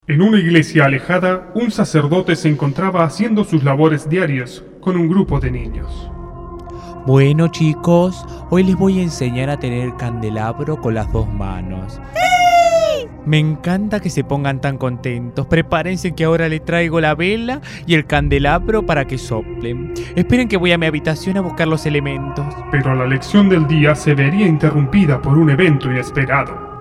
En una iglesia alejada, un sacerdote se encontraba haciendo sus labores diarias con un grupo de niños. Bueno, chicos, hoy les voy a enseñar a tener el candelabro con las 2 manos. ¡Sí! Me encanta que se pongan tan contentos. Prepárense que ahora les traigo la vela y el candelabro para que soplen. Esperen que voy a mi habitación a buscar los elementos. Pero la lección del día se vería interrumpida por un evento inesperado.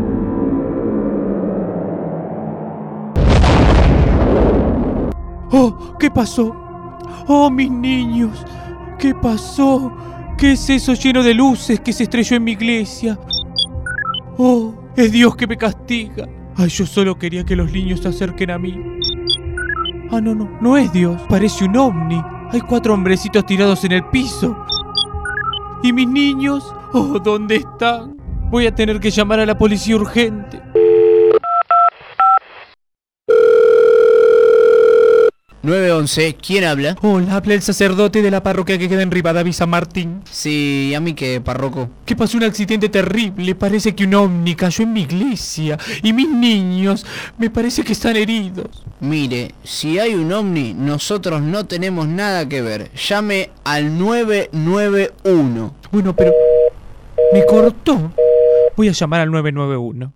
¡Oh! ¿Qué pasó? ¡Oh, mis niños! ¿Qué pasó? ¿Qué es eso lleno de luces que se estrelló en mi iglesia? ¡Oh! Es Dios que me castiga. Ay, yo solo quería que los niños se acerquen a mí. Ah, no es Dios. Parece un ovni. Hay 4 hombrecitos tirados en el piso. ¿Y mis niños? Oh, ¿dónde están? Voy a tener que llamar a la policía urgente. 911, ¿quién habla? Hola, habla el sacerdote de la parroquia que queda en Rivadavia San Martín. Sí, ¿y a mí qué, párroco? Que pasó un accidente terrible. Parece que un ovni cayó en mi iglesia. Y mis niños, me parece que están heridos. Mire, si hay un ovni, nosotros no tenemos nada que ver. Llame al 991. Bueno, pero... me cortó. Voy a llamar al 991.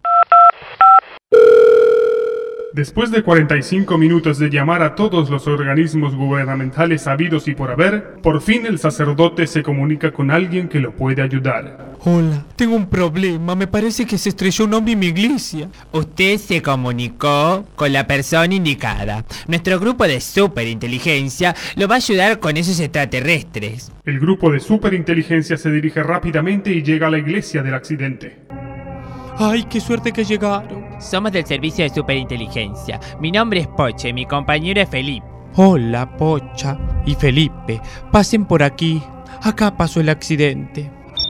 Después de 45 minutos de llamar a todos los organismos gubernamentales habidos y por haber, por fin el sacerdote se comunica con alguien que lo puede ayudar. Hola, tengo un problema. Me parece que se estrelló un ovni en mi iglesia. Usted se comunicó con la persona indicada. Nuestro grupo de superinteligencia lo va a ayudar con esos extraterrestres. El grupo de superinteligencia se dirige rápidamente y llega a la iglesia del accidente. ¡Ay, qué suerte que llegaron! Somos del servicio de superinteligencia. Mi nombre es Poche, mi compañero es Felipe. Hola, Pocha y Felipe. Pasen por aquí. Acá pasó el accidente.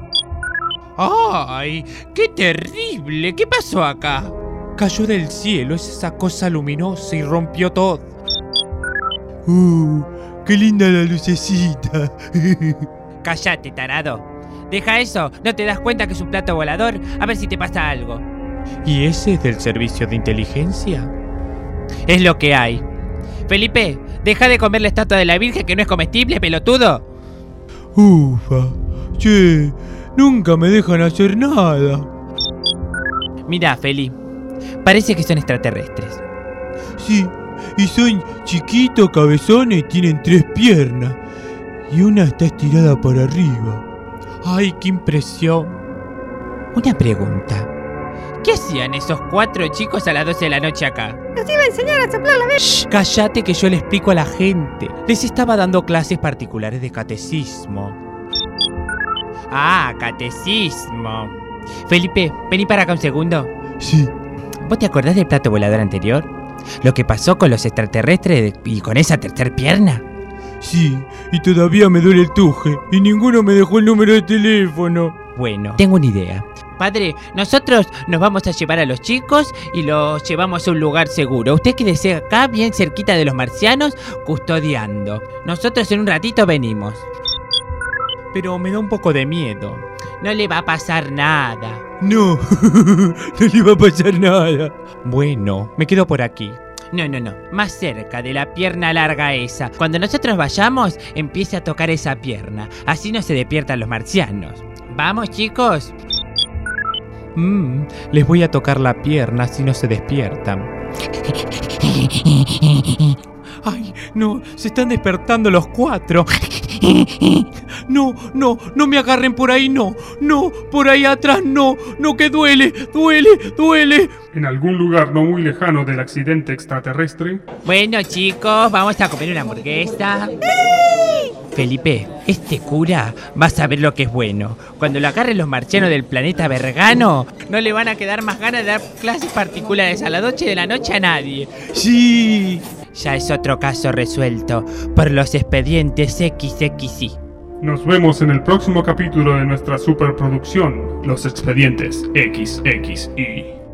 ¡Ay! ¡Qué terrible! ¿Qué pasó acá? Cayó del cielo esa cosa luminosa y rompió todo. ¡Qué linda la lucecita! Cállate, tarado. Deja eso, ¿no te das cuenta que es un plato volador? A ver si te pasa algo. ¿Y ese es del servicio de inteligencia? Es lo que hay. Felipe, deja de comer la estatua de la Virgen que no es comestible, pelotudo. Ufa, che, nunca me dejan hacer nada. Mirá, Feli, parece que son extraterrestres. Sí, y son chiquitos, cabezones y tienen 3 piernas. Y una está estirada para arriba. ¡Ay, qué impresión! Una pregunta. ¿Qué hacían esos 4 chicos a las 12 de la noche acá? Nos iba a enseñar a soplar la vela. ¡Shh! Cállate que yo le explico a la gente. Les estaba dando clases particulares de catecismo. Ah, catecismo. Felipe, vení para acá un segundo. Sí. ¿Vos te acordás del plato volador anterior? ¿Lo que pasó con los extraterrestres y con esa tercer pierna? Sí, y todavía me duele el tuje. Y ninguno me dejó el número de teléfono. Bueno, tengo una idea. Padre, nosotros nos vamos a llevar a los chicos y los llevamos a un lugar seguro. Usted quédese acá, bien cerquita de los marcianos, custodiando. Nosotros en un ratito venimos. Pero me da un poco de miedo. No le va a pasar nada. No, no le va a pasar nada. Bueno, me quedo por aquí. No, más cerca de la pierna larga esa. Cuando nosotros vayamos, empiece a tocar esa pierna. Así no se despiertan los marcianos. ¿Vamos, chicos? Les voy a tocar la pierna si no se despiertan. ¡Ay, no! Se están despertando los 4. No me agarren por ahí, no, por ahí atrás, no, que duele. En algún lugar no muy lejano del accidente extraterrestre. Bueno, chicos, vamos a comer una hamburguesa. Felipe, este cura va a saber lo que es bueno. Cuando lo agarren los marcianos del planeta Vergano, no le van a quedar más ganas de dar clases particulares a las 12 de la noche a nadie. Sí. Ya es otro caso resuelto por los expedientes XXI. Nos vemos en el próximo capítulo de nuestra superproducción, Los Expedientes XXI.